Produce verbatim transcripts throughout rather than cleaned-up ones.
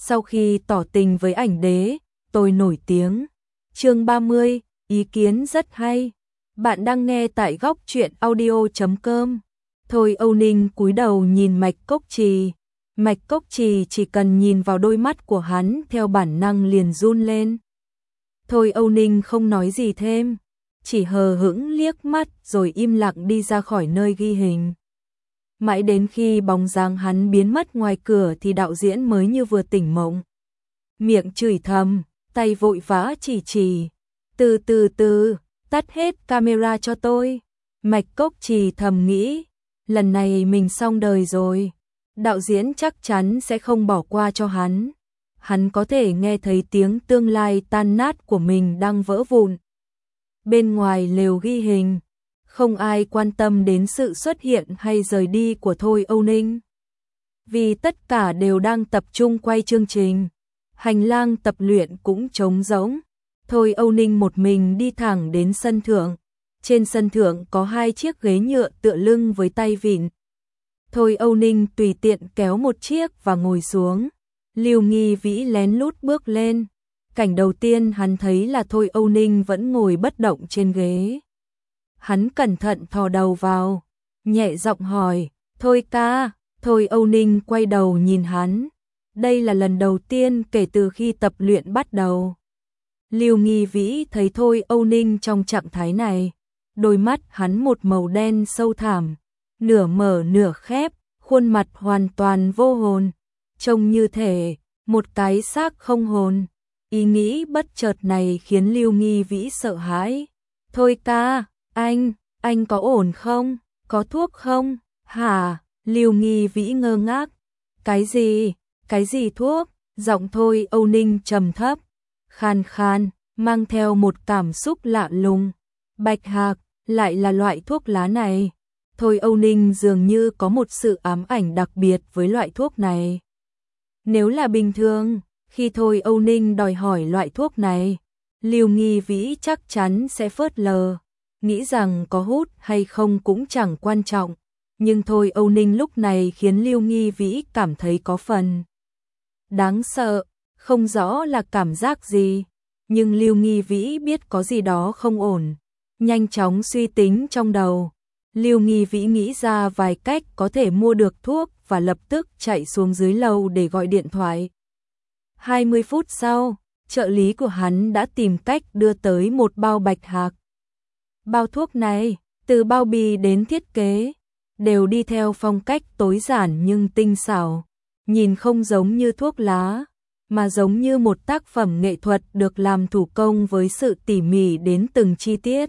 Sau khi tỏ tình với ảnh đế, tôi nổi tiếng. Chương ba mươi, ý kiến rất hay. Bạn đang nghe tại góc truyện audio chấm com. Thôi Âu Ninh cúi đầu nhìn Mạch Cốc Trì. Mạch Cốc Trì chỉ cần nhìn vào đôi mắt của hắn theo bản năng liền run lên. Thôi Âu Ninh không nói gì thêm, chỉ hờ hững liếc mắt rồi im lặng đi ra khỏi nơi ghi hình. Mãi đến khi bóng dáng hắn biến mất ngoài cửa thì đạo diễn mới như vừa tỉnh mộng. Miệng chửi thầm, tay vội vã chỉ chỉ. Từ từ từ, tắt hết camera cho tôi. Mạch Cốc Trì thầm nghĩ, lần này mình xong đời rồi. Đạo diễn chắc chắn sẽ không bỏ qua cho hắn. Hắn có thể nghe thấy tiếng tương lai tan nát của mình đang vỡ vụn. Bên ngoài lều ghi hình, không ai quan tâm đến sự xuất hiện hay rời đi của Thôi Âu Ninh. Vì tất cả đều đang tập trung quay chương trình. Hành lang tập luyện cũng trống rỗng. Thôi Âu Ninh một mình đi thẳng đến sân thượng. Trên sân thượng có hai chiếc ghế nhựa tựa lưng với tay vịn. Thôi Âu Ninh tùy tiện kéo một chiếc và ngồi xuống. Lưu Nghi Vĩ lén lút bước lên. Cảnh đầu tiên hắn thấy là Thôi Âu Ninh vẫn ngồi bất động trên ghế. Hắn cẩn thận thò đầu vào, nhẹ giọng hỏi, Thôi ca. Thôi Âu Ninh quay đầu nhìn hắn. Đây là lần đầu tiên kể từ khi tập luyện bắt đầu. Lưu Nghi Vĩ thấy Thôi Âu Ninh trong trạng thái này. Đôi mắt hắn một màu đen sâu thẳm, nửa mở nửa khép, khuôn mặt hoàn toàn vô hồn. Trông như thể một cái xác không hồn. Ý nghĩ bất chợt này khiến Lưu Nghi Vĩ sợ hãi. Thôi ca, anh, anh có ổn không? Có thuốc không? Hả? Lưu Nghi Vĩ ngơ ngác. Cái gì? Cái gì thuốc? Giọng Thôi Âu Ninh trầm thấp, khan khan, mang theo một cảm xúc lạ lùng. Bạch hạc, lại là loại thuốc lá này. Thôi Âu Ninh dường như có một sự ám ảnh đặc biệt với loại thuốc này. Nếu là bình thường, khi Thôi Âu Ninh đòi hỏi loại thuốc này, Lưu Nghi Vĩ chắc chắn sẽ phớt lờ, nghĩ rằng có hút hay không cũng chẳng quan trọng. Nhưng Thôi Âu Ninh lúc này khiến Lưu Nghi Vĩ cảm thấy có phần đáng sợ, không rõ là cảm giác gì. Nhưng Lưu Nghi Vĩ biết có gì đó không ổn. Nhanh chóng suy tính trong đầu, Lưu Nghi Vĩ nghĩ ra vài cách có thể mua được thuốc và lập tức chạy xuống dưới lầu để gọi điện thoại. hai mươi phút sau, trợ lý của hắn đã tìm cách đưa tới một bao bạch hạc. Bao thuốc này, từ bao bì đến thiết kế, đều đi theo phong cách tối giản nhưng tinh xảo, nhìn không giống như thuốc lá, mà giống như một tác phẩm nghệ thuật được làm thủ công với sự tỉ mỉ đến từng chi tiết.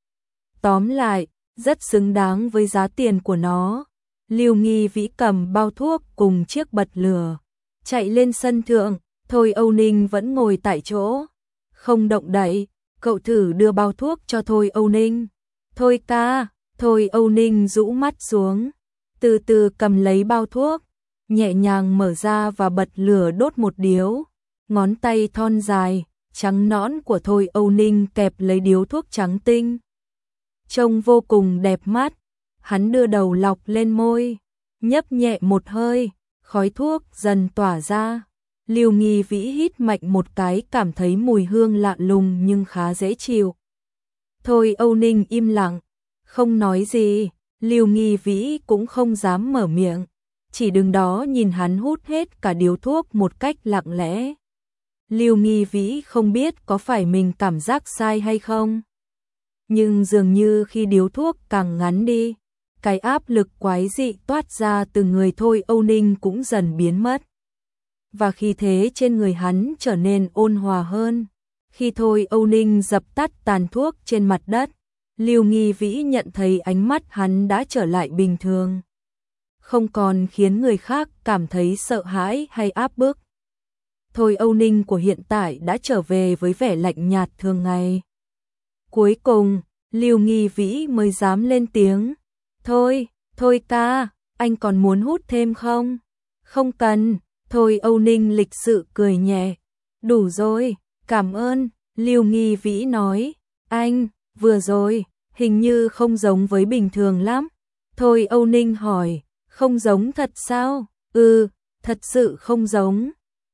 Tóm lại, rất xứng đáng với giá tiền của nó. Lưu Nghi Vĩ cầm bao thuốc cùng chiếc bật lửa, chạy lên sân thượng. Thôi Âu Ninh vẫn ngồi tại chỗ, không động đậy. Cậu thử đưa bao thuốc cho Thôi Âu Ninh. Thôi ca. Thôi Âu Ninh rũ mắt xuống, từ từ cầm lấy bao thuốc, nhẹ nhàng mở ra và bật lửa đốt một điếu. Ngón tay thon dài, trắng nõn của Thôi Âu Ninh kẹp lấy điếu thuốc trắng tinh. Trông vô cùng đẹp mắt. Hắn đưa đầu lọc lên môi, nhấp nhẹ một hơi, khói thuốc dần tỏa ra. Lưu Nghi Vĩ hít mạnh một cái, cảm thấy mùi hương lạ lùng nhưng khá dễ chịu. Thôi Âu Ninh im lặng, không nói gì. Lưu Nghi Vĩ cũng không dám mở miệng, chỉ đứng đó nhìn hắn hút hết cả điếu thuốc một cách lặng lẽ. Lưu Nghi Vĩ không biết có phải mình cảm giác sai hay không, nhưng dường như khi điếu thuốc càng ngắn đi, cái áp lực quái dị toát ra từ người Thôi Âu Ninh cũng dần biến mất. Và khí thế trên người hắn trở nên ôn hòa hơn. Khi Thôi Âu Ninh dập tắt tàn thuốc trên mặt đất, Lưu Nghi Vĩ nhận thấy ánh mắt hắn đã trở lại bình thường, không còn khiến người khác cảm thấy sợ hãi hay áp bức. Thôi Âu Ninh của hiện tại đã trở về với vẻ lạnh nhạt thường ngày. Cuối cùng, Lưu Nghi Vĩ mới dám lên tiếng. Thôi, thôi ca, anh còn muốn hút thêm không? Không cần. Thôi Âu Ninh lịch sự cười nhẹ. Đủ rồi, cảm ơn. Lưu Nghi Vĩ nói. Anh, vừa rồi, hình như không giống với bình thường lắm. Thôi Âu Ninh hỏi. Không giống thật sao? Ừ, thật sự không giống.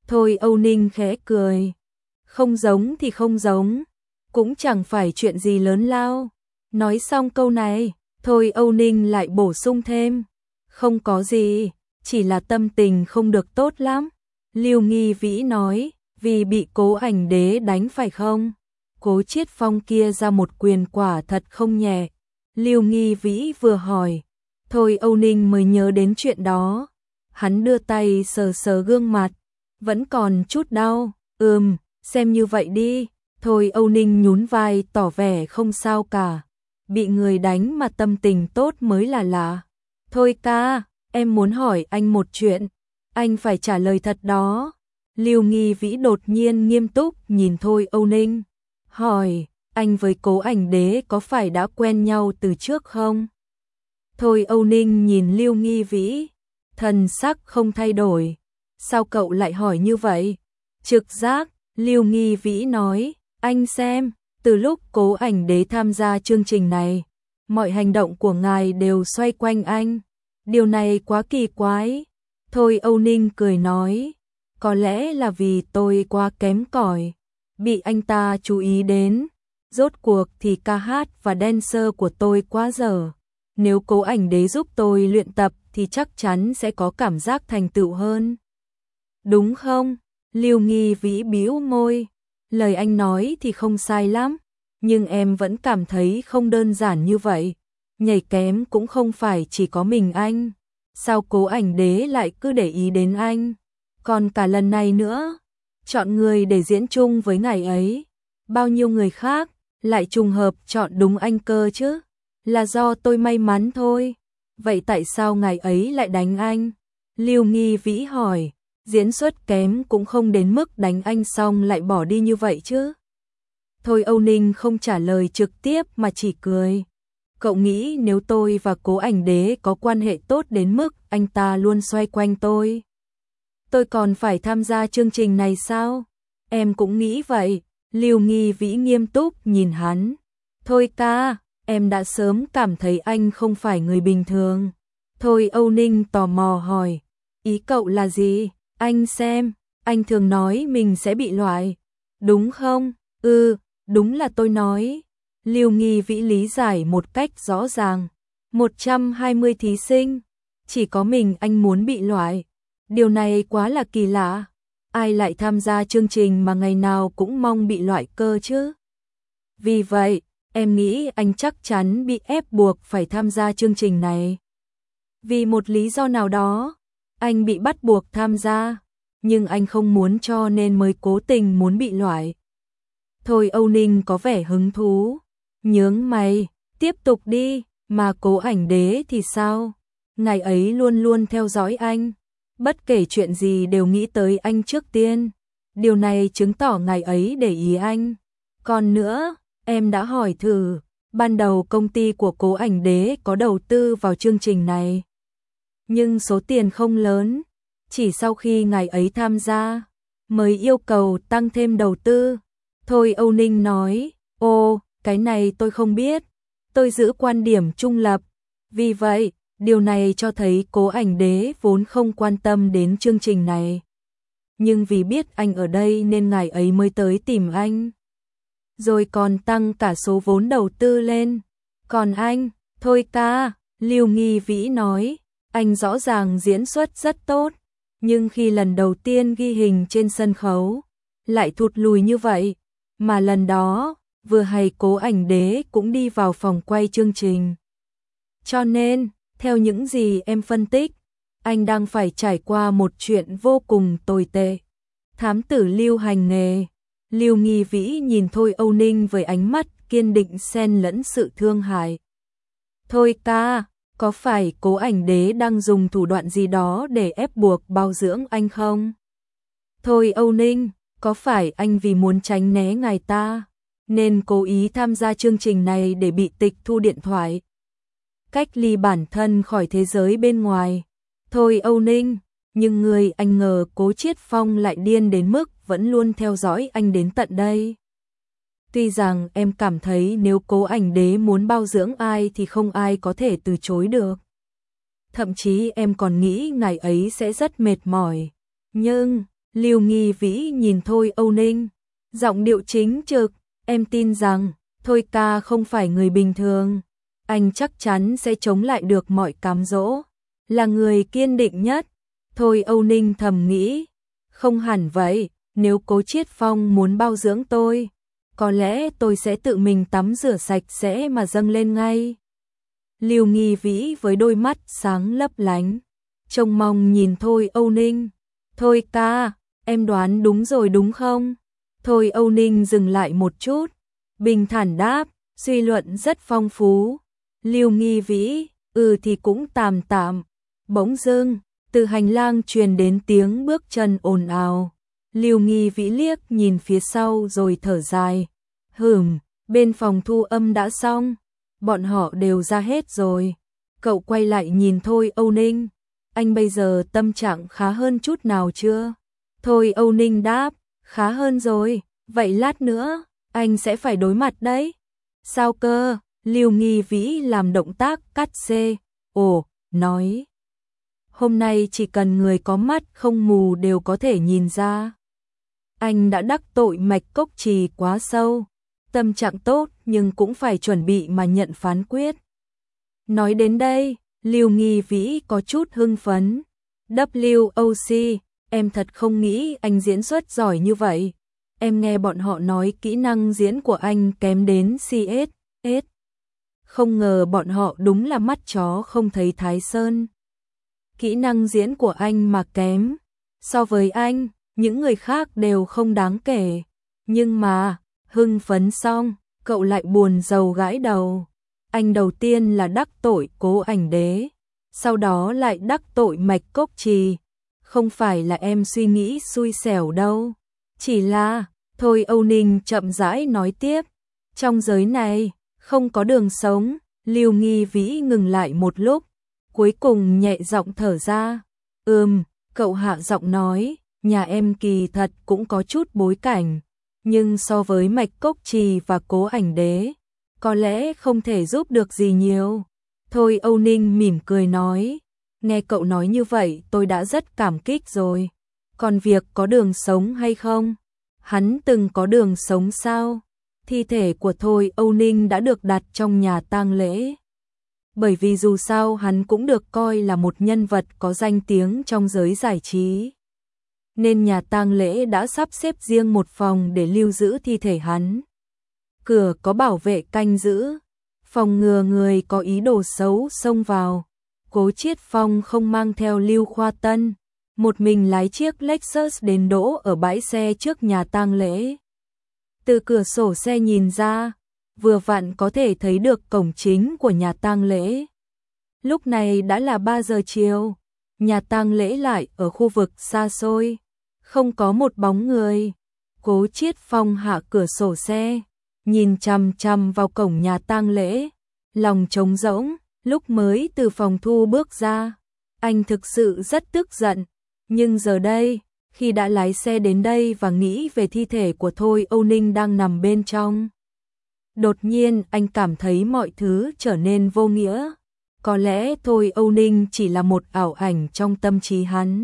Thôi Âu Ninh khẽ cười. Không giống thì không giống, cũng chẳng phải chuyện gì lớn lao. Nói xong câu này, Thôi Âu Ninh lại bổ sung thêm. Không có gì, chỉ là tâm tình không được tốt lắm. Lưu Nghi Vĩ nói, vì bị Cố Ảnh Đế đánh phải không? Cố Chiết Phong kia ra một quyền quả thật không nhẹ. Lưu Nghi Vĩ vừa hỏi, Thôi Âu Ninh mới nhớ đến chuyện đó. Hắn đưa tay sờ sờ gương mặt, vẫn còn chút đau. Ừm, xem như vậy đi. Thôi Âu Ninh nhún vai tỏ vẻ không sao cả. Bị người đánh mà tâm tình tốt mới là lạ. Thôi ca, em muốn hỏi anh một chuyện. Anh phải trả lời thật đó. Lưu Nghi Vĩ đột nhiên nghiêm túc nhìn Thôi Âu Ninh. Hỏi, anh với Cố Ảnh Đế có phải đã quen nhau từ trước không? Thôi Âu Ninh nhìn Lưu Nghi Vĩ, thần sắc không thay đổi. Sao cậu lại hỏi như vậy? Trực giác, Lưu Nghi Vĩ nói, anh xem, từ lúc Cố Ảnh Đế tham gia chương trình này, mọi hành động của ngài đều xoay quanh anh. Điều này quá kỳ quái. Thôi Âu Ninh cười nói, có lẽ là vì tôi quá kém cỏi, bị anh ta chú ý đến. Rốt cuộc thì ca hát và dancer của tôi quá dở. Nếu Cố Ảnh Đế giúp tôi luyện tập thì chắc chắn sẽ có cảm giác thành tựu hơn. Đúng không? Lưu Nghi Vĩ bĩu môi. Lời anh nói thì không sai lắm, nhưng em vẫn cảm thấy không đơn giản như vậy. Nhảy kém cũng không phải chỉ có mình anh. Sao Cố Ảnh Đế lại cứ để ý đến anh? Còn cả lần này nữa, chọn người để diễn chung với ngài ấy. Bao nhiêu người khác lại trùng hợp chọn đúng anh cơ chứ? Là do tôi may mắn thôi. Vậy tại sao ngài ấy lại đánh anh? Lưu Nghi Vĩ hỏi. Diễn xuất kém cũng không đến mức đánh anh xong lại bỏ đi như vậy chứ. Thôi Âu Ninh không trả lời trực tiếp mà chỉ cười. Cậu nghĩ nếu tôi và Cố Ảnh Đế có quan hệ tốt đến mức anh ta luôn xoay quanh tôi, tôi còn phải tham gia chương trình này sao? Em cũng nghĩ vậy. Lưu Nghi Vĩ nghiêm túc nhìn hắn. Thôi ca, em đã sớm cảm thấy anh không phải người bình thường. Thôi Âu Ninh tò mò hỏi, ý cậu là gì? Anh xem, anh thường nói mình sẽ bị loại, đúng không? Ừ, đúng là tôi nói. Lưu Nghi Vĩ lý giải một cách rõ ràng. một trăm hai mươi thí sinh, chỉ có mình anh muốn bị loại. Điều này quá là kỳ lạ. Ai lại tham gia chương trình mà ngày nào cũng mong bị loại cơ chứ? Vì vậy, em nghĩ anh chắc chắn bị ép buộc phải tham gia chương trình này. Vì một lý do nào đó, anh bị bắt buộc tham gia, nhưng anh không muốn cho nên mới cố tình muốn bị loại. Thôi Âu Ninh có vẻ hứng thú, nhướng mày, tiếp tục đi, mà Cố Ảnh Đế thì sao? Ngài ấy luôn luôn theo dõi anh, bất kể chuyện gì đều nghĩ tới anh trước tiên. Điều này chứng tỏ ngài ấy để ý anh. Còn nữa, em đã hỏi thử, ban đầu công ty của Cố Ảnh Đế có đầu tư vào chương trình này, nhưng số tiền không lớn. Chỉ sau khi ngài ấy tham gia, mới yêu cầu tăng thêm đầu tư. Thôi Âu Ninh nói, ô, cái này tôi không biết. Tôi giữ quan điểm trung lập. Vì vậy, điều này cho thấy Cố Ảnh Đế vốn không quan tâm đến chương trình này. Nhưng vì biết anh ở đây nên ngài ấy mới tới tìm anh. Rồi còn tăng cả số vốn đầu tư lên. Còn anh, thôi ca, Lưu Nghi Vĩ nói, anh rõ ràng diễn xuất rất tốt. Nhưng khi lần đầu tiên ghi hình trên sân khấu, lại thụt lùi như vậy. Mà lần đó, vừa hay Cố Ảnh Đế cũng đi vào phòng quay chương trình. Cho nên, theo những gì em phân tích, anh đang phải trải qua một chuyện vô cùng tồi tệ. Thám tử Lưu hành nghề. Lưu Nghi Vĩ nhìn Thôi Âu Ninh với ánh mắt kiên định xen lẫn sự thương hại. Thôi ca, có phải Cố Ảnh Đế đang dùng thủ đoạn gì đó để ép buộc bao dưỡng anh không? Thôi Âu Ninh, có phải anh vì muốn tránh né ngài ta, nên cố ý tham gia chương trình này để bị tịch thu điện thoại, cách ly bản thân khỏi thế giới bên ngoài? Thôi Âu Ninh, nhưng người anh ngờ Cố Chiết Phong lại điên đến mức vẫn luôn theo dõi anh đến tận đây. Tuy rằng em cảm thấy nếu Cố Ảnh Đế muốn bao dưỡng ai thì không ai có thể từ chối được. Thậm chí em còn nghĩ ngài ấy sẽ rất mệt mỏi. Nhưng, Lưu Nghi Vĩ nhìn Thôi Âu Ninh, giọng điệu chính trực, em tin rằng Thôi ca không phải người bình thường, anh chắc chắn sẽ chống lại được mọi cám dỗ, là người kiên định nhất. Thôi Âu Ninh thầm nghĩ, không hẳn vậy, nếu Cố Chiết Phong muốn bao dưỡng tôi, có lẽ tôi sẽ tự mình tắm rửa sạch sẽ mà dâng lên ngay. Lưu Nghi Vĩ với đôi mắt sáng lấp lánh, trông mong nhìn Thôi Âu Ninh. Thôi ca, em đoán đúng rồi đúng không? Thôi Âu Ninh dừng lại một chút, bình thản đáp, suy luận rất phong phú. Lưu Nghi Vĩ, ừ thì cũng tạm tạm. Bỗng dưng, từ hành lang truyền đến tiếng bước chân ồn ào. Lưu Nghi Vĩ liếc nhìn phía sau rồi thở dài. Hừm, bên phòng thu âm đã xong, bọn họ đều ra hết rồi. Cậu quay lại nhìn Thôi Âu Ninh, anh bây giờ tâm trạng khá hơn chút nào chưa? Thôi Âu Ninh đáp, khá hơn rồi, vậy lát nữa, anh sẽ phải đối mặt đấy. Sao cơ? Lưu Nghi Vĩ làm động tác cắt xê. Ồ, nói. Hôm nay chỉ cần người có mắt không mù đều có thể nhìn ra. Anh đã đắc tội Mạch Cốc Trì quá sâu. Tâm trạng tốt nhưng cũng phải chuẩn bị mà nhận phán quyết. Nói đến đây, Lưu Nghi Vĩ có chút hưng phấn. W O C, em thật không nghĩ anh diễn xuất giỏi như vậy. Em nghe bọn họ nói kỹ năng diễn của anh kém đến C S S. Không ngờ bọn họ đúng là mắt chó không thấy Thái Sơn. Kỹ năng diễn của anh mà kém. So với anh, những người khác đều không đáng kể. Nhưng mà, hưng phấn xong, cậu lại buồn rầu gãi đầu. Anh đầu tiên là đắc tội Cố Ảnh Đế, sau đó lại đắc tội Mạch Cốc Trì. Không phải là em suy nghĩ xui xẻo đâu. Chỉ là, Thôi Âu Ninh chậm rãi nói tiếp. Trong giới này, không có đường sống. Lưu Nghi Vĩ ngừng lại một lúc, cuối cùng nhẹ giọng thở ra. Ừm, cậu hạ giọng nói, nhà em kỳ thật cũng có chút bối cảnh, nhưng so với Mạch Cốc Trì và Cố Ảnh Đế, có lẽ không thể giúp được gì nhiều. Thôi Âu Ninh mỉm cười nói, nghe cậu nói như vậy tôi đã rất cảm kích rồi. Còn việc có đường sống hay không? Hắn từng có đường sống sao? Thi thể của Thôi Âu Ninh đã được đặt trong nhà tang lễ. Bởi vì dù sao hắn cũng được coi là một nhân vật có danh tiếng trong giới giải trí. Nên nhà tang lễ đã sắp xếp riêng một phòng để lưu giữ thi thể hắn. Cửa có bảo vệ canh giữ, phòng ngừa người có ý đồ xấu xông vào. Cố Chiết Phong không mang theo Lưu Khoa Tân, một mình lái chiếc Lexus đến đỗ ở bãi xe trước nhà tang lễ. Từ cửa sổ xe nhìn ra, vừa vặn có thể thấy được cổng chính của nhà tang lễ. Lúc này đã là ba giờ chiều, nhà tang lễ lại ở khu vực xa xôi, không có một bóng người. Cố Chiết Phong hạ cửa sổ xe, nhìn chằm chằm vào cổng nhà tang lễ, lòng trống rỗng. Lúc mới từ phòng thu bước ra, anh thực sự rất tức giận, nhưng giờ đây, khi đã lái xe đến đây và nghĩ về thi thể của Thôi Âu Ninh đang nằm bên trong, đột nhiên anh cảm thấy mọi thứ trở nên vô nghĩa. Có lẽ Thôi Âu Ninh chỉ là một ảo ảnh trong tâm trí hắn.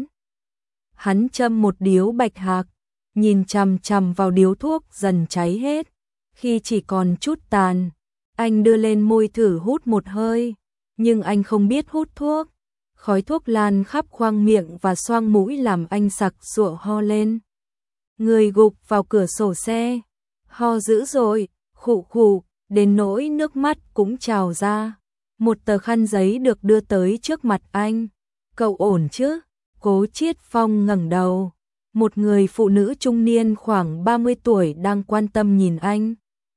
Hắn châm một điếu bạch hạc, nhìn chằm chằm vào điếu thuốc dần cháy hết. Khi chỉ còn chút tàn, anh đưa lên môi thử hút một hơi, nhưng anh không biết hút thuốc. Khói thuốc lan khắp khoang miệng và xoang mũi làm anh sặc sụa ho lên. Người gục vào cửa sổ xe, ho dữ dội, khụ khụ, đến nỗi nước mắt cũng trào ra. Một tờ khăn giấy được đưa tới trước mặt anh. Cậu ổn chứ? Cố Chiết Phong ngẩng đầu. Một người phụ nữ trung niên khoảng ba mươi tuổi đang quan tâm nhìn anh.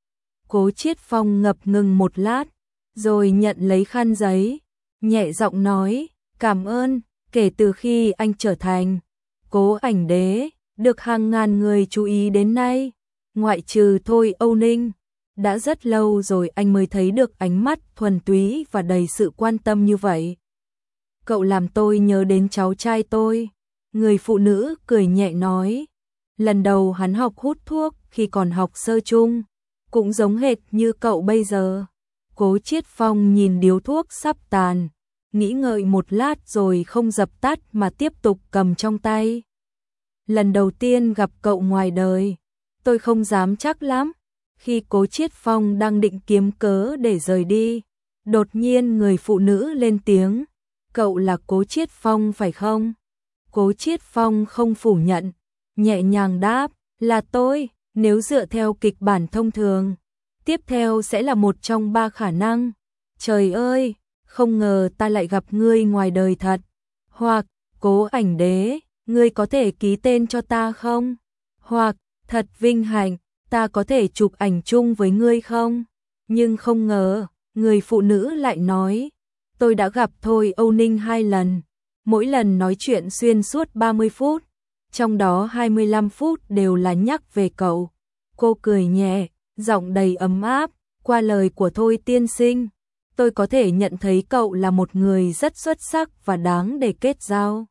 Cố Chiết Phong ngập ngừng một lát, rồi nhận lấy khăn giấy, nhẹ giọng nói, cảm ơn. Kể từ khi anh trở thành Cố Ảnh Đế, được hàng ngàn người chú ý đến nay, ngoại trừ Thôi Âu Ninh, đã rất lâu rồi anh mới thấy được ánh mắt thuần túy và đầy sự quan tâm như vậy. Cậu làm tôi nhớ đến cháu trai tôi. Người phụ nữ cười nhẹ nói, lần đầu hắn học hút thuốc khi còn học sơ chung, cũng giống hệt như cậu bây giờ. Cố Chiết Phong nhìn điếu thuốc sắp tàn, nghĩ ngợi một lát rồi không dập tắt mà tiếp tục cầm trong tay. lần đầu tiên gặp cậu ngoài đời, tôi không dám chắc lắm. Khi Cố Chiết Phong đang định kiếm cớ để rời đi, đột nhiên người phụ nữ lên tiếng, cậu là Cố Chiết Phong phải không? Cố Chiết Phong không phủ nhận, nhẹ nhàng đáp, là tôi. Nếu dựa theo kịch bản thông thường, tiếp theo sẽ là một trong ba khả năng. Trời ơi, không ngờ ta lại gặp ngươi ngoài đời thật. Hoặc, Cố Ảnh Đế, ngươi có thể ký tên cho ta không? Hoặc, thật vinh hạnh, ta có thể chụp ảnh chung với ngươi không? Nhưng không ngờ, người phụ nữ lại nói, tôi đã gặp Thôi Âu Ninh hai lần, mỗi lần nói chuyện xuyên suốt ba mươi phút, trong đó hai mươi lăm phút đều là nhắc về cậu. Cô cười nhẹ, giọng đầy ấm áp, qua lời của Thôi tiên sinh, tôi có thể nhận thấy cậu là một người rất xuất sắc và đáng để kết giao.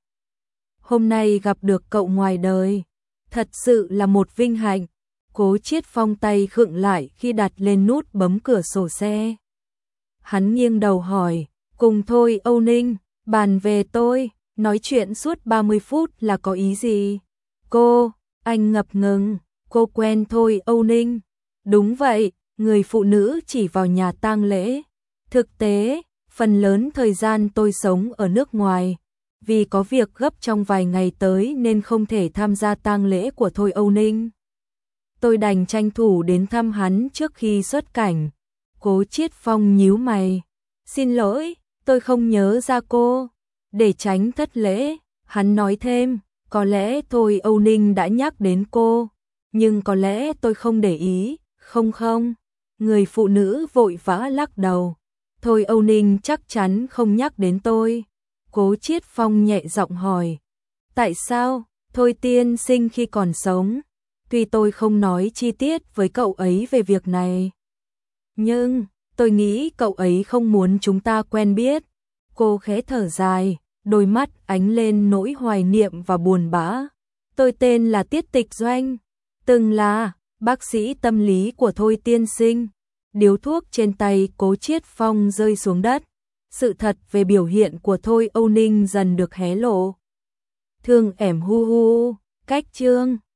Hôm nay gặp được cậu ngoài đời, thật sự là một vinh hạnh. Cố Chiết Phong tay khựng lại khi đặt lên nút bấm cửa sổ xe. Hắn nghiêng đầu hỏi, cùng Thôi Âu Ninh, bàn về tôi, nói chuyện suốt ba mươi phút là có ý gì? Cô, anh ngập ngừng, cô quen Thôi Âu Ninh. Đúng vậy, người phụ nữ chỉ vào nhà tang lễ. Thực tế, phần lớn thời gian tôi sống ở nước ngoài. Vì có việc gấp trong vài ngày tới nên không thể tham gia tang lễ của Thôi Âu Ninh. Tôi đành tranh thủ đến thăm hắn trước khi xuất cảnh. Cố Chiết Phong nhíu mày. Xin lỗi, tôi không nhớ ra cô. Để tránh thất lễ, hắn nói thêm, có lẽ Thôi Âu Ninh đã nhắc đến cô. Nhưng có lẽ tôi không để ý, không không. Người phụ nữ vội vã lắc đầu. Thôi Âu Ninh chắc chắn không nhắc đến tôi. Cố Chiết Phong nhẹ giọng hỏi. Tại sao? Thôi tiên sinh khi còn sống. Tuy tôi không nói chi tiết với cậu ấy về việc này, nhưng tôi nghĩ cậu ấy không muốn chúng ta quen biết. Cô khẽ thở dài, đôi mắt ánh lên nỗi hoài niệm và buồn bã. Tôi tên là Tiết Tịch Doanh, từng là bác sĩ tâm lý của Thôi tiên sinh. Điếu thuốc trên tay Cố Chiết Phong rơi xuống đất. Sự thật về biểu hiện của Thôi Âu Ninh dần được hé lộ. Thương ẻm hu hu, cách chương